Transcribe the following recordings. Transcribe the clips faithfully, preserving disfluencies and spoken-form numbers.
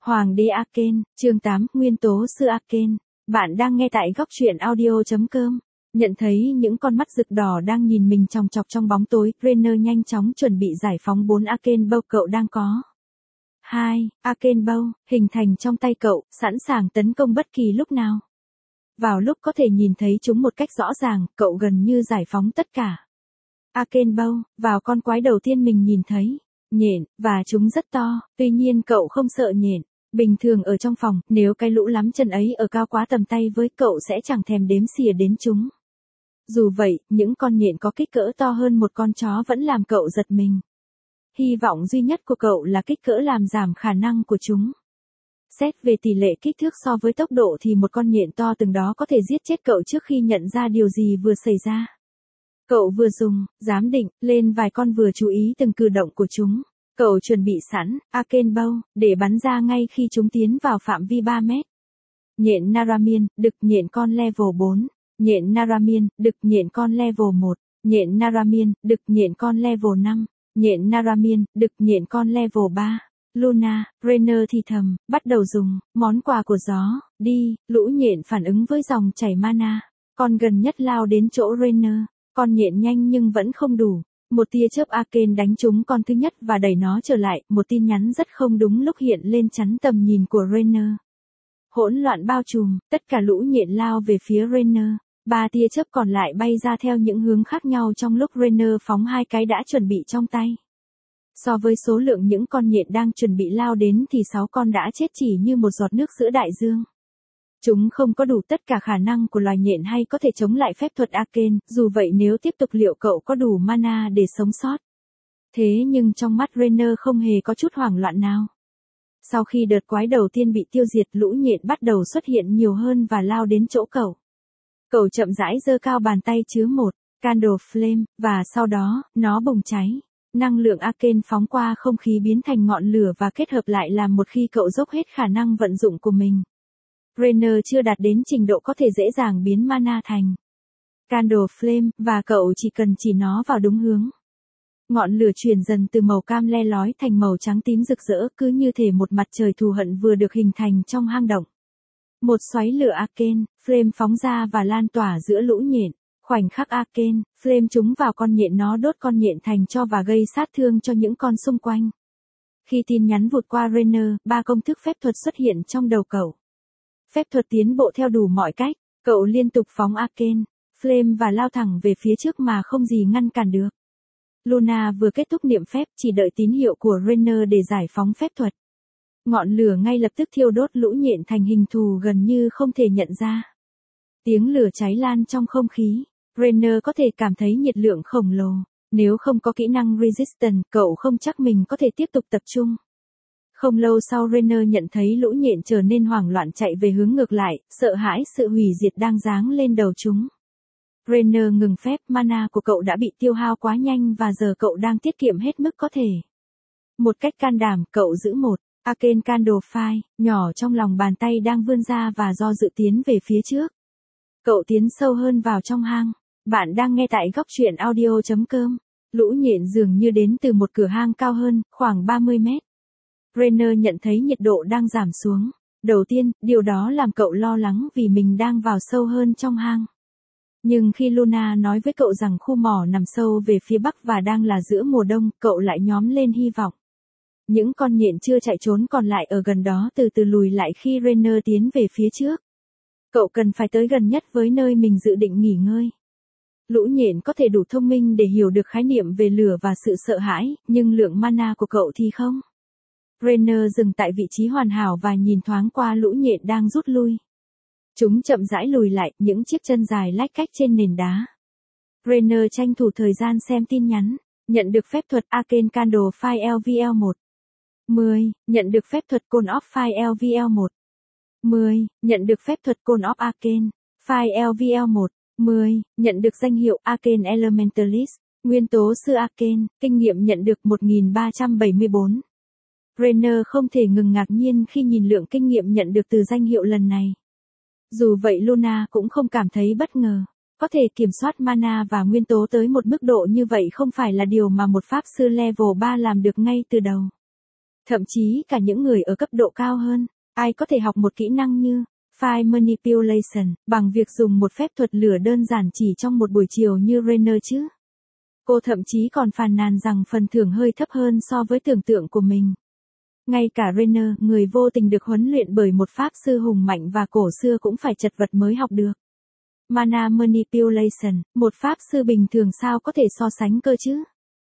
Hoàng đế Arcane, chương tám, Nguyên tố sư Arcane. Bạn đang nghe tại góc truyện audio chấm com. Nhận thấy những con mắt rực đỏ đang nhìn mình chòng chọc trong bóng tối, Rainer nhanh chóng chuẩn bị giải phóng bốn Arcane Bow cậu đang có. hai. Arcane Bow, hình thành trong tay cậu, sẵn sàng tấn công bất kỳ lúc nào. Vào lúc có thể nhìn thấy chúng một cách rõ ràng, cậu gần như giải phóng tất cả. Arcane Bow, vào con quái đầu tiên mình nhìn thấy. Nhện, và chúng rất to, tuy nhiên cậu không sợ nhện. Bình thường ở trong phòng, nếu cái lũ lắm chân ấy ở cao quá tầm tay với cậu sẽ chẳng thèm đếm xỉa đến chúng. Dù vậy, những con nhện có kích cỡ to hơn một con chó vẫn làm cậu giật mình. Hy vọng duy nhất của cậu là kích cỡ làm giảm khả năng của chúng. Xét về tỷ lệ kích thước so với tốc độ thì một con nhện to từng đó có thể giết chết cậu trước khi nhận ra điều gì vừa xảy ra. Cậu vừa dùng, giám định, lên vài con vừa chú ý từng cử động của chúng. Cậu chuẩn bị sẵn, Arcane Bow, để bắn ra ngay khi chúng tiến vào phạm vi ba mét. Nhện Naramian, đực nhện con level bốn. Nhện Naramian, đực nhện con level một. Nhện Naramian, đực nhện con level năm. Nhện Naramian, đực nhện con level ba. Luna, Rainer thì thầm, bắt đầu dùng, món quà của gió, đi, lũ nhện phản ứng với dòng chảy mana. Con gần nhất lao đến chỗ Rainer. Con nhện nhanh nhưng vẫn không đủ. Một tia chớp Arcane đánh trúng con thứ nhất và đẩy nó trở lại, một tin nhắn rất không đúng lúc hiện lên chắn tầm nhìn của Rainer. Hỗn loạn bao trùm, tất cả lũ nhện lao về phía Rainer. Ba tia chớp còn lại bay ra theo những hướng khác nhau trong lúc Rainer phóng hai cái đã chuẩn bị trong tay. So với số lượng những con nhện đang chuẩn bị lao đến thì sáu con đã chết chỉ như một giọt nước giữa đại dương. Chúng không có đủ tất cả khả năng của loài nhện hay có thể chống lại phép thuật Arcane, dù vậy nếu tiếp tục liệu cậu có đủ mana để sống sót. Thế nhưng trong mắt Rainer không hề có chút hoảng loạn nào. Sau khi đợt quái đầu tiên bị tiêu diệt, lũ nhện bắt đầu xuất hiện nhiều hơn và lao đến chỗ cậu. Cậu chậm rãi giơ cao bàn tay chứa một candle flame, và sau đó, nó bùng cháy. Năng lượng Arcane phóng qua không khí biến thành ngọn lửa và kết hợp lại làm một khi cậu dốc hết khả năng vận dụng của mình. Rainer chưa đạt đến trình độ có thể dễ dàng biến mana thành candle flame, và cậu chỉ cần chỉ nó vào đúng hướng. Ngọn lửa chuyển dần từ màu cam le lói thành màu trắng tím rực rỡ, cứ như thể một mặt trời thù hận vừa được hình thành trong hang động. Một xoáy lửa Arcane, flame phóng ra và lan tỏa giữa lũ nhện. Khoảnh khắc Arcane, flame trúng vào con nhện, nó đốt con nhện thành tro và gây sát thương cho những con xung quanh. Khi tin nhắn vụt qua Rainer, ba công thức phép thuật xuất hiện trong đầu cậu. Phép thuật tiến bộ theo đủ mọi cách, cậu liên tục phóng Arcane, flame và lao thẳng về phía trước mà không gì ngăn cản được. Luna vừa kết thúc niệm phép, chỉ đợi tín hiệu của Rainer để giải phóng phép thuật. Ngọn lửa ngay lập tức thiêu đốt lũ nhện thành hình thù gần như không thể nhận ra. Tiếng lửa cháy lan trong không khí, Rainer có thể cảm thấy nhiệt lượng khổng lồ. Nếu không có kỹ năng Resistance, cậu không chắc mình có thể tiếp tục tập trung. Không lâu sau Rainer nhận thấy lũ nhện trở nên hoảng loạn chạy về hướng ngược lại, sợ hãi sự hủy diệt đang giáng lên đầu chúng. Rainer ngừng phép, mana của cậu đã bị tiêu hao quá nhanh và giờ cậu đang tiết kiệm hết mức có thể. Một cách can đảm, cậu giữ một Arcane Candle Fire nhỏ trong lòng bàn tay đang vươn ra và do dự tiến về phía trước. Cậu tiến sâu hơn vào trong hang. Bạn đang nghe tại góc truyện audio chấm com. Lũ nhện dường như đến từ một cửa hang cao hơn, khoảng ba mươi mét. Rainer nhận thấy nhiệt độ đang giảm xuống. Đầu tiên, điều đó làm cậu lo lắng vì mình đang vào sâu hơn trong hang. Nhưng khi Luna nói với cậu rằng khu mỏ nằm sâu về phía bắc và đang là giữa mùa đông, cậu lại nhóm lên hy vọng. Những con nhện chưa chạy trốn còn lại ở gần đó từ từ lùi lại khi Rainer tiến về phía trước. Cậu cần phải tới gần nhất với nơi mình dự định nghỉ ngơi. Lũ nhện có thể đủ thông minh để hiểu được khái niệm về lửa và sự sợ hãi, nhưng lượng mana của cậu thì không. Rainer dừng tại vị trí hoàn hảo và nhìn thoáng qua lũ nhện đang rút lui. Chúng chậm rãi lùi lại, những chiếc chân dài lách cách trên nền đá. Rainer tranh thủ thời gian xem tin nhắn. Nhận được phép thuật Arcane Candle Fire L V L một. mười. Nhận được phép thuật Cone of Fire L V L một. mười. Nhận được phép thuật Cone of Arcane Fire L V L một. mười. Nhận được danh hiệu Arcane Elementalist, Nguyên tố sư Arcane, kinh nghiệm nhận được một nghìn ba trăm bảy mươi tư. Rainer không thể ngừng ngạc nhiên khi nhìn lượng kinh nghiệm nhận được từ danh hiệu lần này. Dù vậy Luna cũng không cảm thấy bất ngờ. Có thể kiểm soát mana và nguyên tố tới một mức độ như vậy không phải là điều mà một pháp sư level ba làm được ngay từ đầu. Thậm chí cả những người ở cấp độ cao hơn, ai có thể học một kỹ năng như File Manipulation bằng việc dùng một phép thuật lửa đơn giản chỉ trong một buổi chiều như Rainer chứ? Cô thậm chí còn phàn nàn rằng phần thưởng hơi thấp hơn so với tưởng tượng của mình. Ngay cả Rainer, người vô tình được huấn luyện bởi một pháp sư hùng mạnh và cổ xưa cũng phải chật vật mới học được. Mana Manipulation, một pháp sư bình thường sao có thể so sánh cơ chứ?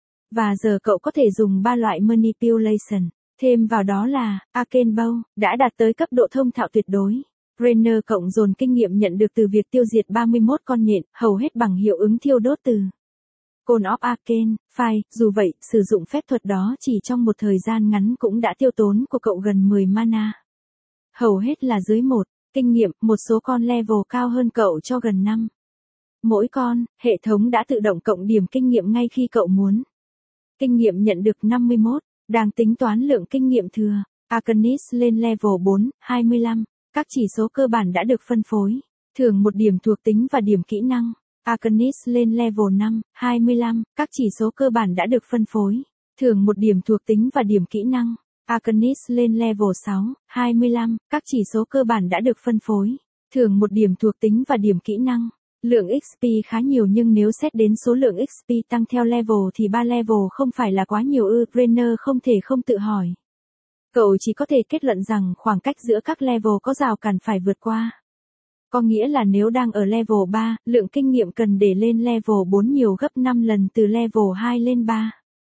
Và giờ cậu có thể dùng ba loại Manipulation, thêm vào đó là Arcane Bow, đã đạt tới cấp độ thông thạo tuyệt đối. Rainer cộng dồn kinh nghiệm nhận được từ việc tiêu diệt ba mươi mốt con nhện, hầu hết bằng hiệu ứng thiêu đốt từ Cone of Arcane Fire. Dù vậy, sử dụng phép thuật đó chỉ trong một thời gian ngắn cũng đã tiêu tốn của cậu gần mười mana. Hầu hết là dưới một kinh nghiệm, một số con level cao hơn cậu cho gần năm. Mỗi con, hệ thống đã tự động cộng điểm kinh nghiệm ngay khi cậu muốn. Kinh nghiệm nhận được năm mươi mốt, đang tính toán lượng kinh nghiệm thừa. Arcanist lên level bốn, hai mươi lăm. Các chỉ số cơ bản đã được phân phối. Thưởng một điểm thuộc tính và điểm kỹ năng. Arcanist lên level năm, hai mươi lăm. Các chỉ số cơ bản đã được phân phối. Thưởng một điểm thuộc tính và điểm kỹ năng. Arcanist lên level sáu, hai mươi lăm. Các chỉ số cơ bản đã được phân phối. Thưởng một điểm thuộc tính và điểm kỹ năng. Lượng ích pê khá nhiều nhưng nếu xét đến số lượng ích pê tăng theo level thì ba level không phải là quá nhiều ư. Rainer không thể không tự hỏi. Cậu chỉ có thể kết luận rằng khoảng cách giữa các level có rào cản phải vượt qua. Có nghĩa là nếu đang ở level ba, lượng kinh nghiệm cần để lên level bốn nhiều gấp năm lần từ level hai lên ba.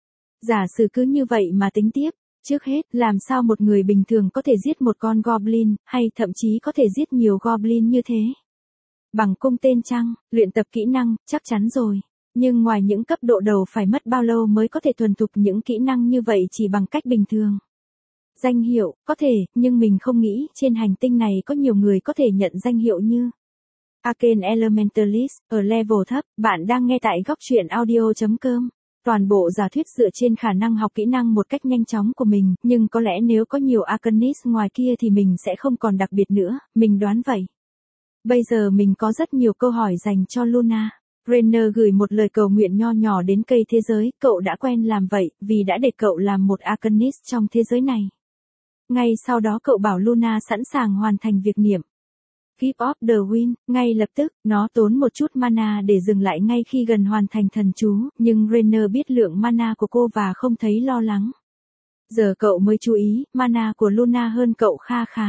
Giả sử cứ như vậy mà tính tiếp, trước hết, làm sao một người bình thường có thể giết một con goblin, hay thậm chí có thể giết nhiều goblin như thế? Bằng cung tên trăng, luyện tập kỹ năng, chắc chắn rồi. Nhưng ngoài những cấp độ đầu phải mất bao lâu mới có thể thuần thục những kỹ năng như vậy chỉ bằng cách bình thường? Danh hiệu, có thể, nhưng mình không nghĩ trên hành tinh này có nhiều người có thể nhận danh hiệu như Arcane Elementalist. Ở level thấp, bạn đang nghe tại góc truyện audio chấm com. Toàn bộ giả thuyết dựa trên khả năng học kỹ năng một cách nhanh chóng của mình, nhưng có lẽ nếu có nhiều Arcanist ngoài kia thì mình sẽ không còn đặc biệt nữa, mình đoán vậy. Bây giờ mình có rất nhiều câu hỏi dành cho Luna. Rainer gửi một lời cầu nguyện nho nhỏ đến cây thế giới, cậu đã quen làm vậy, vì đã để cậu làm một Arcanist trong thế giới này. Ngay sau đó cậu bảo Luna sẵn sàng hoàn thành việc niệm Gift of the Wind, ngay lập tức, nó tốn một chút mana để dừng lại ngay khi gần hoàn thành thần chú, nhưng Rainer biết lượng mana của cô và không thấy lo lắng. Giờ cậu mới chú ý, mana của Luna hơn cậu kha khá.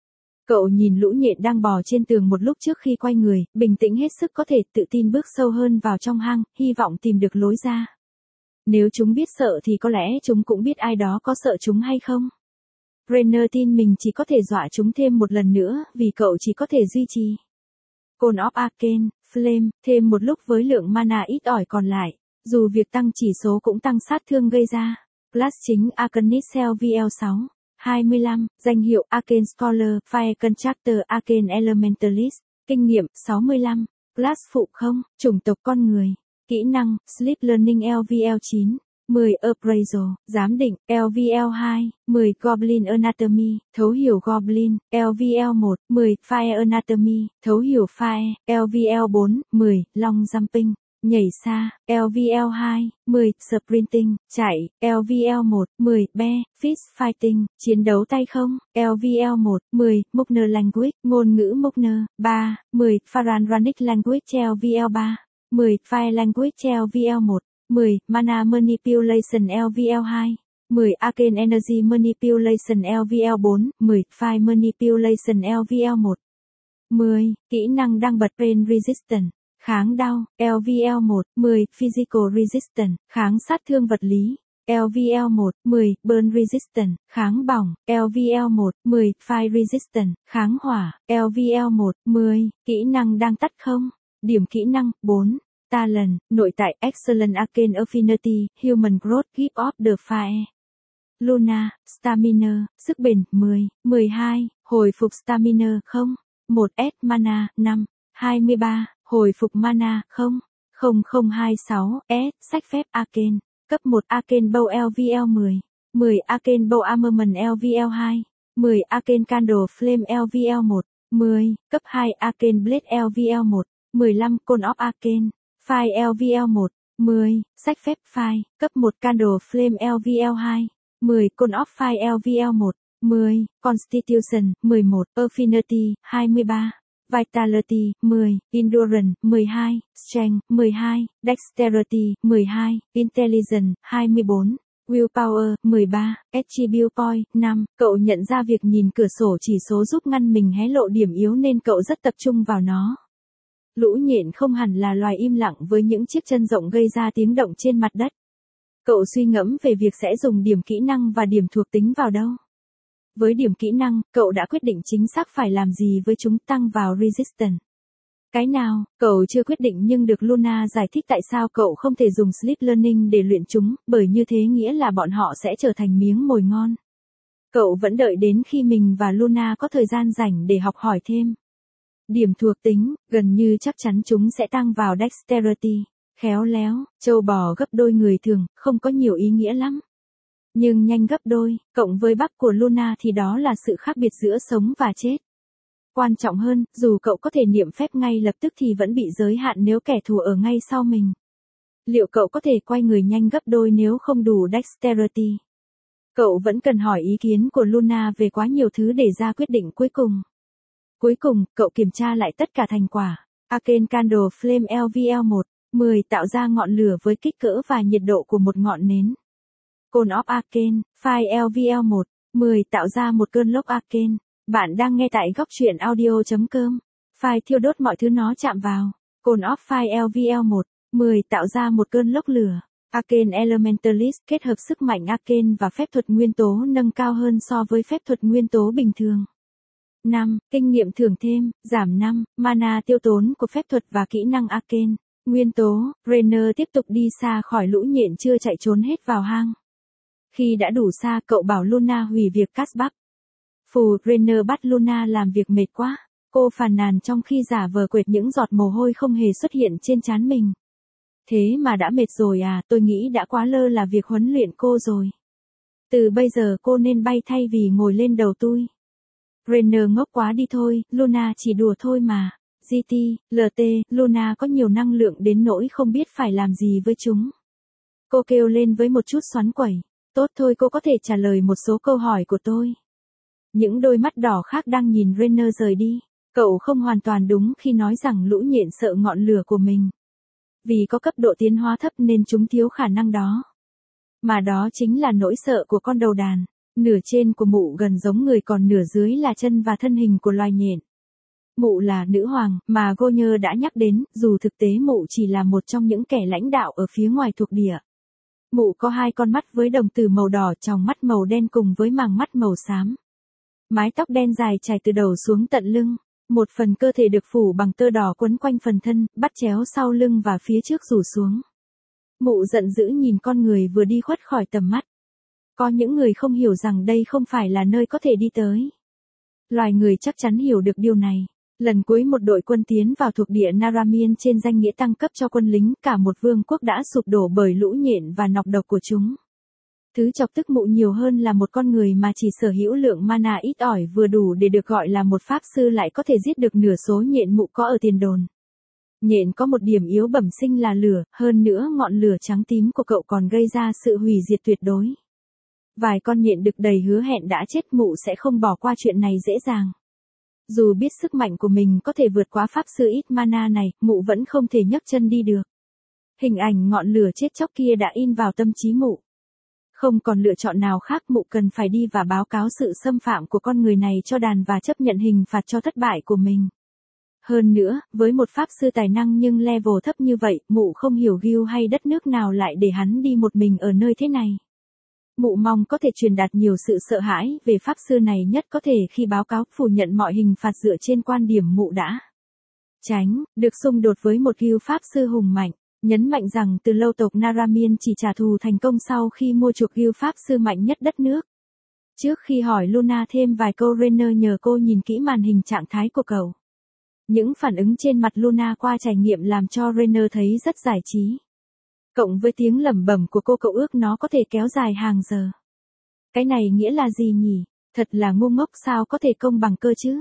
Cậu nhìn lũ nhện đang bò trên tường một lúc trước khi quay người, bình tĩnh hết sức có thể tự tin bước sâu hơn vào trong hang, hy vọng tìm được lối ra. Nếu chúng biết sợ thì có lẽ chúng cũng biết ai đó có sợ chúng hay không. Rainer tin mình chỉ có thể dọa chúng thêm một lần nữa, vì cậu chỉ có thể duy trì Cone of Arcane Flame thêm một lúc với lượng mana ít ỏi còn lại, dù việc tăng chỉ số cũng tăng sát thương gây ra. Class chính Arcanist L V L sáu, hai mươi lăm, danh hiệu Arcane Scholar, Fire Constructor Arcane Elementalist, kinh nghiệm sáu mươi lăm, class phụ không, chủng tộc con người, kỹ năng Sleep Learning L V L chín. mười Appraisal, giám định, L V L hai, mười Goblin Anatomy, thấu hiểu Goblin, L V L một, mười Fire Anatomy, thấu hiểu Fire, L V L bốn, mười Long Jumping, nhảy xa, L V L hai, mười Sprinting, chạy, L V L một, mười Bear, Fist Fighting, chiến đấu tay không, L V L một, mười Mukner Language, ngôn ngữ Mukner, ba, mười Pharanic Language L V L ba, mười Fire Language L V L một. mười Mana Manipulation L V L hai, mười Arcane Energy Manipulation L V L bốn, mười Fire Manipulation L V L một. mười Kỹ năng đang bật Pain Resistance, kháng đau, L V L một, mười Physical Resistance, kháng sát thương vật lý, L V L một, mười Burn Resistance, kháng bỏng, L V L một, mười Fire Resistance, kháng hỏa, L V L một, mười Kỹ năng đang tắt không? Điểm kỹ năng bốn. Talent, nội tại Excellent Arcane Affinity, Human Growth, Gift of the Fire. Luna, Stamina, sức bền, mười, mười hai, hồi phục Stamina, không, một S Mana, năm, hai mươi ba, hồi phục Mana, không, không không hai sáu S, sách phép Arcane, cấp một Arcane Bow L V L mười, mười Arcane Bow Armament L V L hai, mười Arcane Candle Flame L V L một, mười, cấp hai Arcane Blade L V L một, mười lăm Cone of Arcane. Fire L V L một, mười, sách phép Fire, cấp một Candle Flame L V L hai, mười. Cone of Fire L V L một, mười. Constitution, mười một. Affinity, hai mươi ba. Vitality, mười. Endurance, mười hai. Strength, mười hai. Dexterity, mười hai. Intelligence, hai mươi bốn. Willpower, mười ba. Attribute Point, năm. Cậu nhận ra việc nhìn cửa sổ chỉ số giúp ngăn mình hé lộ điểm yếu nên cậu rất tập trung vào nó. Lũ nhện không hẳn là loài im lặng với những chiếc chân rộng gây ra tiếng động trên mặt đất. Cậu suy ngẫm về việc sẽ dùng điểm kỹ năng và điểm thuộc tính vào đâu. Với điểm kỹ năng, cậu đã quyết định chính xác phải làm gì với chúng tăng vào Resistance. Cái nào, cậu chưa quyết định nhưng được Luna giải thích tại sao cậu không thể dùng Sleep Learning để luyện chúng, bởi như thế nghĩa là bọn họ sẽ trở thành miếng mồi ngon. Cậu vẫn đợi đến khi mình và Luna có thời gian rảnh để học hỏi thêm. Điểm thuộc tính, gần như chắc chắn chúng sẽ tăng vào Dexterity, khéo léo, trâu bò gấp đôi người thường, không có nhiều ý nghĩa lắm. Nhưng nhanh gấp đôi, cộng với bắp của Luna thì đó là sự khác biệt giữa sống và chết. Quan trọng hơn, dù cậu có thể niệm phép ngay lập tức thì vẫn bị giới hạn nếu kẻ thù ở ngay sau mình. Liệu cậu có thể quay người nhanh gấp đôi nếu không đủ Dexterity? Cậu vẫn cần hỏi ý kiến của Luna về quá nhiều thứ để ra quyết định cuối cùng. Cuối cùng, cậu kiểm tra lại tất cả thành quả. Arcane Candle Flame L V L một, mười. Tạo ra ngọn lửa với kích cỡ và nhiệt độ của một ngọn nến. Cone of Arcane, Fire L V L một, mười. Tạo ra một cơn lốc Arcane. Bạn đang nghe tại góc truyện audio chấm com. Fire thiêu đốt mọi thứ nó chạm vào. Cone of Fire L V L một, mười. Tạo ra một cơn lốc lửa. Arcane Elementalist kết hợp sức mạnh Arcane và phép thuật nguyên tố nâng cao hơn so với phép thuật nguyên tố bình thường. năm. Kinh nghiệm thưởng thêm, giảm năm, mana tiêu tốn của phép thuật và kỹ năng Arcane. Nguyên tố, Rainer tiếp tục đi xa khỏi lũ nhện chưa chạy trốn hết vào hang. Khi đã đủ xa, cậu bảo Luna hủy việc cast bắp. Phù, Rainer bắt Luna làm việc mệt quá. Cô phàn nàn trong khi giả vờ quệt những giọt mồ hôi không hề xuất hiện trên trán mình. Thế mà đã mệt rồi à, tôi nghĩ đã quá lơ là việc huấn luyện cô rồi. Từ bây giờ cô nên bay thay vì ngồi lên đầu tôi. Rainer ngốc quá đi thôi, Luna chỉ đùa thôi mà. giê tê, lờ tê, Luna có nhiều năng lượng đến nỗi không biết phải làm gì với chúng. Cô kêu lên với một chút xoắn quẩy. Tốt thôi, cô có thể trả lời một số câu hỏi của tôi. Những đôi mắt đỏ khác đang nhìn Rainer rời đi. Cậu không hoàn toàn đúng khi nói rằng lũ nhện sợ ngọn lửa của mình. Vì có cấp độ tiến hóa thấp nên chúng thiếu khả năng đó. Mà đó chính là nỗi sợ của con đầu đàn. Nửa trên của mụ gần giống người còn nửa dưới là chân và thân hình của loài nhện. Mụ là nữ hoàng mà Goyer đã nhắc đến, dù thực tế mụ chỉ là một trong những kẻ lãnh đạo ở phía ngoài thuộc địa. Mụ có hai con mắt với đồng tử màu đỏ, tròng mắt màu đen cùng với màng mắt màu xám. Mái tóc đen dài trải từ đầu xuống tận lưng. Một phần cơ thể được phủ bằng tơ đỏ quấn quanh phần thân, bắt chéo sau lưng và phía trước rủ xuống. Mụ giận dữ nhìn con người vừa đi khuất khỏi tầm mắt. Có những người không hiểu rằng đây không phải là nơi có thể đi tới. Loài người chắc chắn hiểu được điều này. Lần cuối một đội quân tiến vào thuộc địa Naramian trên danh nghĩa tăng cấp cho quân lính, cả một vương quốc đã sụp đổ bởi lũ nhện và nọc độc của chúng. Thứ chọc tức mụ nhiều hơn là một con người mà chỉ sở hữu lượng mana ít ỏi vừa đủ để được gọi là một pháp sư lại có thể giết được nửa số nhện mụ có ở tiền đồn. Nhện có một điểm yếu bẩm sinh là lửa, hơn nữa ngọn lửa trắng tím của cậu còn gây ra sự hủy diệt tuyệt đối. Vài con nhện đực đầy hứa hẹn đã chết, mụ sẽ không bỏ qua chuyện này dễ dàng. Dù biết sức mạnh của mình có thể vượt quá pháp sư ít mana này, mụ vẫn không thể nhấc chân đi được. Hình ảnh ngọn lửa chết chóc kia đã in vào tâm trí mụ. Không còn lựa chọn nào khác, mụ cần phải đi và báo cáo sự xâm phạm của con người này cho đàn và chấp nhận hình phạt cho thất bại của mình. Hơn nữa, với một pháp sư tài năng nhưng level thấp như vậy, mụ không hiểu Gil hay đất nước nào lại để hắn đi một mình ở nơi thế này. Mụ mong có thể truyền đạt nhiều sự sợ hãi về pháp sư này nhất có thể khi báo cáo phủ nhận mọi hình phạt dựa trên quan điểm mụ đã tránh được xung đột với một Gil pháp sư hùng mạnh. Nhấn mạnh rằng từ lâu tộc Naramian chỉ trả thù thành công sau khi mua chuộc Gil pháp sư mạnh nhất đất nước. Trước khi hỏi Luna thêm vài câu, Rainer nhờ cô nhìn kỹ màn hình trạng thái của cậu. Những phản ứng trên mặt Luna qua trải nghiệm làm cho Rainer thấy rất giải trí. Cộng với tiếng lẩm bẩm của cô, cậu ước nó có thể kéo dài hàng giờ. Cái này nghĩa là gì nhỉ? Thật là ngu ngốc, sao có thể công bằng cơ chứ?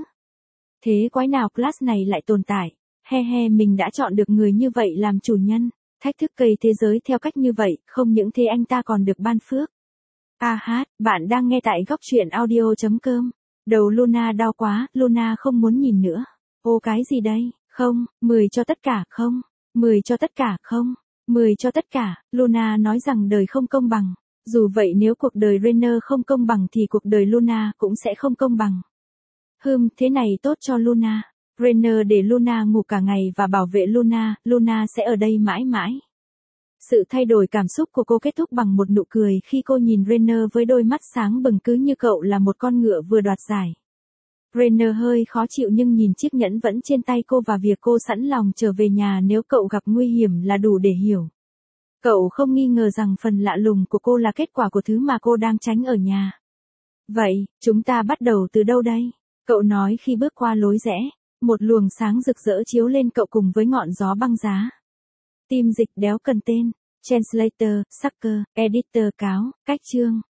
Thế quái nào class này lại tồn tại? He he, mình đã chọn được người như vậy làm chủ nhân. Thách thức cây thế giới theo cách như vậy, không những thế anh ta còn được ban phước. A hát, bạn đang nghe tại góc truyện audio.com. Đầu Luna đau quá, Luna không muốn nhìn nữa. Ô cái gì đây? Không, mười cho tất cả, không. mười cho tất cả, không. mười cho tất cả, Luna nói rằng đời không công bằng. Dù vậy nếu cuộc đời Rainer không công bằng thì cuộc đời Luna cũng sẽ không công bằng. Hừm, thế này tốt cho Luna. Rainer để Luna ngủ cả ngày và bảo vệ Luna, Luna sẽ ở đây mãi mãi. Sự thay đổi cảm xúc của cô kết thúc bằng một nụ cười khi cô nhìn Rainer với đôi mắt sáng bừng cứ như cậu là một con ngựa vừa đoạt giải. Rainer hơi khó chịu nhưng nhìn chiếc nhẫn vẫn trên tay cô và việc cô sẵn lòng trở về nhà nếu cậu gặp nguy hiểm là đủ để hiểu. Cậu không nghi ngờ rằng phần lạ lùng của cô là kết quả của thứ mà cô đang tránh ở nhà. Vậy, chúng ta bắt đầu từ đâu đây? Cậu nói khi bước qua lối rẽ, một luồng sáng rực rỡ chiếu lên cậu cùng với ngọn gió băng giá. Tim dịch đéo cần tên, translator, sucker, editor cáo, cách chương.